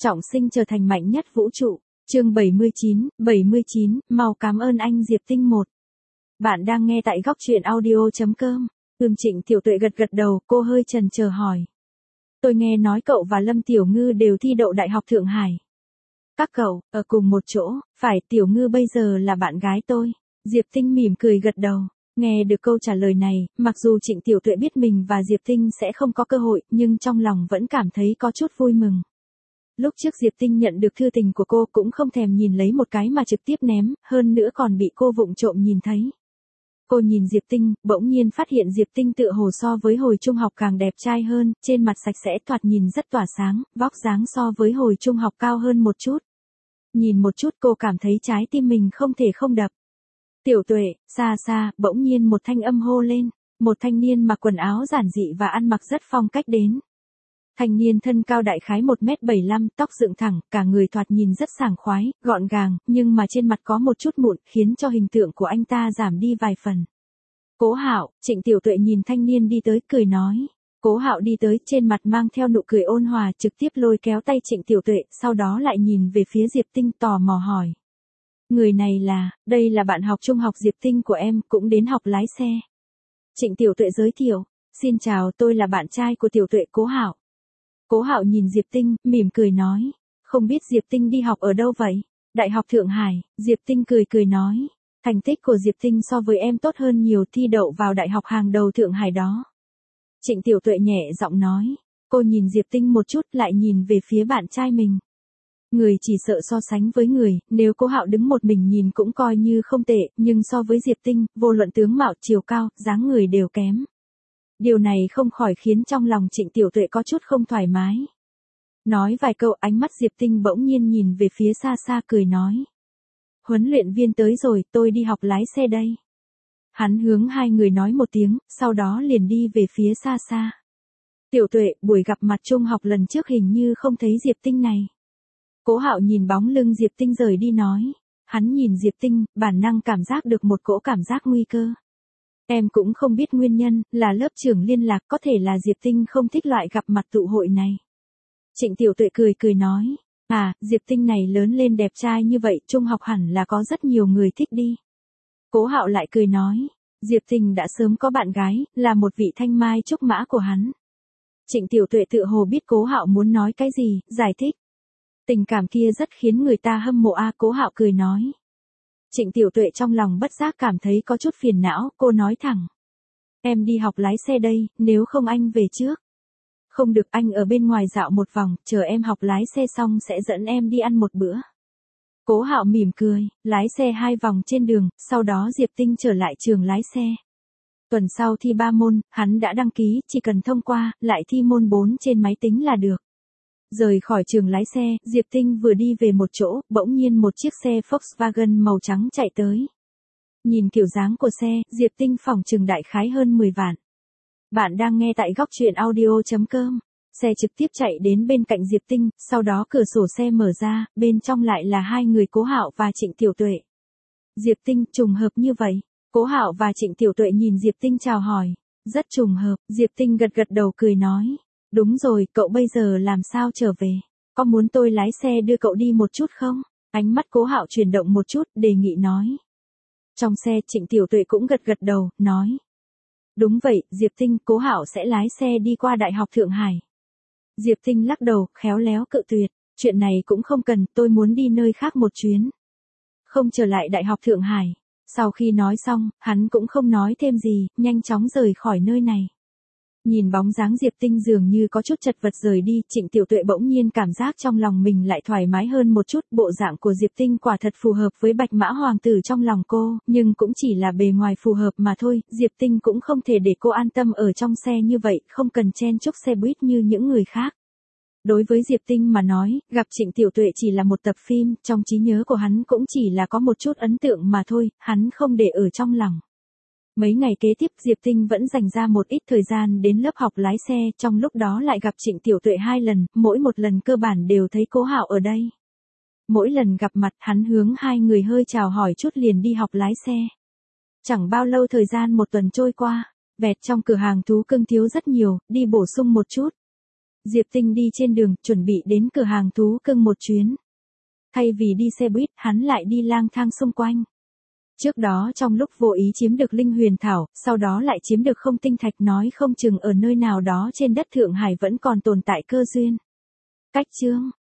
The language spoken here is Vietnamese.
Trọng sinh trở thành mạnh nhất vũ trụ. Chương 79, mau cảm ơn anh Diệp Tinh 1. Bạn đang nghe tại góc truyện audio.com. Trịnh Tiểu Tuệ gật gật đầu, cô hơi chần chờ hỏi. Tôi nghe nói cậu và Lâm Tiểu Ngư đều thi đậu Đại học Thượng Hải. Các cậu, ở cùng một chỗ, phải, Tiểu Ngư bây giờ là bạn gái tôi. Diệp Tinh mỉm cười gật đầu. Nghe được câu trả lời này, mặc dù Trịnh Tiểu Tuệ biết mình và Diệp Tinh sẽ không có cơ hội, nhưng trong lòng vẫn cảm thấy có chút vui mừng. Lúc trước Diệp Tinh nhận được thư tình của cô cũng không thèm nhìn lấy một cái mà trực tiếp ném, hơn nữa còn bị cô vụng trộm nhìn thấy. Cô nhìn Diệp Tinh, bỗng nhiên phát hiện Diệp Tinh tựa hồ so với hồi trung học càng đẹp trai hơn, trên mặt sạch sẽ thoạt nhìn rất tỏa sáng, vóc dáng so với hồi trung học cao hơn một chút. Nhìn một chút cô cảm thấy trái tim mình không thể không đập. Tiểu Tuệ, xa xa, bỗng nhiên một thanh âm hô lên, một thanh niên mặc quần áo giản dị và ăn mặc rất phong cách đến. Thanh niên thân cao đại khái 1m75, tóc dựng thẳng, cả người thoạt nhìn rất sảng khoái, gọn gàng, nhưng mà trên mặt có một chút mụn, khiến cho hình tượng của anh ta giảm đi vài phần. Cố Hạo, Trịnh Tiểu Tuệ nhìn thanh niên đi tới, cười nói. Cố Hạo đi tới, trên mặt mang theo nụ cười ôn hòa, trực tiếp lôi kéo tay Trịnh Tiểu Tuệ, sau đó lại nhìn về phía Diệp Tinh tò mò hỏi. Người này đây là bạn học trung học Diệp Tinh của em, cũng đến học lái xe. Trịnh Tiểu Tuệ giới thiệu, xin chào, tôi là bạn trai của Tiểu Tuệ, Cố Hạo. Cố Hạo nhìn Diệp Tinh, mỉm cười nói, không biết Diệp Tinh đi học ở đâu vậy? Đại học Thượng Hải. Diệp Tinh cười nói, thành tích của Diệp Tinh so với em tốt hơn nhiều, thi đậu vào đại học hàng đầu Thượng Hải đó. Trịnh Tiểu Tuệ nhẹ giọng nói, cô nhìn Diệp Tinh một chút lại nhìn về phía bạn trai mình. Người chỉ sợ so sánh với người, nếu Cố Hạo đứng một mình nhìn cũng coi như không tệ, nhưng so với Diệp Tinh, vô luận tướng mạo, chiều cao, dáng người đều kém. Điều này không khỏi khiến trong lòng Trịnh Tiểu Tuệ có chút không thoải mái. Nói vài câu, ánh mắt Diệp Tinh bỗng nhiên nhìn về phía xa xa, cười nói. Huấn luyện viên tới rồi, tôi đi học lái xe đây. Hắn hướng hai người nói một tiếng, sau đó liền đi về phía xa xa. Tiểu Tuệ, buổi gặp mặt trung học lần trước hình như không thấy Diệp Tinh này. Cố Hạo nhìn bóng lưng Diệp Tinh rời đi nói. Hắn nhìn Diệp Tinh, bản năng cảm giác được một cỗ cảm giác nguy cơ. Em cũng không biết nguyên nhân, là lớp trưởng liên lạc, có thể là Diệp Tinh không thích loại gặp mặt tụ hội này. Trịnh Tiểu Tuệ cười nói, Diệp Tinh này lớn lên đẹp trai như vậy, trung học hẳn là có rất nhiều người thích đi. Cố Hạo lại cười nói, Diệp Tinh đã sớm có bạn gái, là một vị thanh mai trúc mã của hắn. Trịnh Tiểu Tuệ tự hồ biết Cố Hạo muốn nói cái gì, giải thích. Tình cảm kia rất khiến người ta hâm mộ Cố Hạo cười nói. Trịnh Tiểu Tuệ trong lòng bất giác cảm thấy có chút phiền não, cô nói thẳng. Em đi học lái xe đây, nếu không anh về trước. Không được, anh ở bên ngoài dạo một vòng, chờ em học lái xe xong sẽ dẫn em đi ăn một bữa. Cố Hạo mỉm cười, lái xe 2 vòng trên đường, sau đó Diệp Tinh trở lại trường lái xe. Tuần sau thi 3 môn, hắn đã đăng ký, chỉ cần thông qua, lại thi môn 4 trên máy tính là được. Rời khỏi trường lái xe, Diệp Tinh vừa đi về một chỗ, bỗng nhiên một chiếc xe Volkswagen màu trắng chạy tới. Nhìn kiểu dáng của xe, Diệp Tinh phỏng chừng đại khái hơn 10 vạn. Bạn đang nghe tại góc truyện audio.com. Xe trực tiếp chạy đến bên cạnh Diệp Tinh, sau đó cửa sổ xe mở ra, bên trong lại là hai người Cố Hạo và Trịnh Tiểu Tuệ. Diệp Tinh, trùng hợp như vậy. Cố Hạo và Trịnh Tiểu Tuệ nhìn Diệp Tinh chào hỏi. Rất trùng hợp, Diệp Tinh gật gật đầu cười nói. Đúng rồi, cậu bây giờ làm sao trở về? Có muốn tôi lái xe đưa cậu đi một chút không? Ánh mắt Cố Hạo chuyển động một chút, đề nghị nói. Trong xe, Trịnh Tiểu Tuệ cũng gật gật đầu, nói. Đúng vậy, Diệp Tinh, Cố Hạo sẽ lái xe đi qua Đại học Thượng Hải. Diệp Tinh lắc đầu, khéo léo cự tuyệt. Chuyện này cũng không cần, tôi muốn đi nơi khác một chuyến. Không trở lại Đại học Thượng Hải. Sau khi nói xong, hắn cũng không nói thêm gì, nhanh chóng rời khỏi nơi này. Nhìn bóng dáng Diệp Tinh dường như có chút chật vật rời đi, Trịnh Tiểu Tuệ bỗng nhiên cảm giác trong lòng mình lại thoải mái hơn một chút, bộ dạng của Diệp Tinh quả thật phù hợp với Bạch Mã Hoàng tử trong lòng cô, nhưng cũng chỉ là bề ngoài phù hợp mà thôi, Diệp Tinh cũng không thể để cô an tâm ở trong xe như vậy, không cần chen chúc xe buýt như những người khác. Đối với Diệp Tinh mà nói, gặp Trịnh Tiểu Tuệ chỉ là một tập phim, trong trí nhớ của hắn cũng chỉ là có một chút ấn tượng mà thôi, hắn không để ở trong lòng. Mấy ngày kế tiếp Diệp Tinh vẫn dành ra một ít thời gian đến lớp học lái xe, trong lúc đó lại gặp Trịnh Tiểu Tuệ 2 lần, mỗi một lần cơ bản đều thấy Cố Hạo ở đây. Mỗi lần gặp mặt hắn hướng hai người hơi chào hỏi chút liền đi học lái xe. Chẳng bao lâu thời gian một tuần trôi qua, vẹt trong cửa hàng thú cưng thiếu rất nhiều, đi bổ sung một chút. Diệp Tinh đi trên đường, chuẩn bị đến cửa hàng thú cưng một chuyến. Thay vì đi xe buýt, hắn lại đi lang thang xung quanh. Trước đó trong lúc vô ý chiếm được linh huyền thảo, sau đó lại chiếm được không tinh thạch, nói không chừng ở nơi nào đó trên đất Thượng Hải vẫn còn tồn tại cơ duyên. Cách chương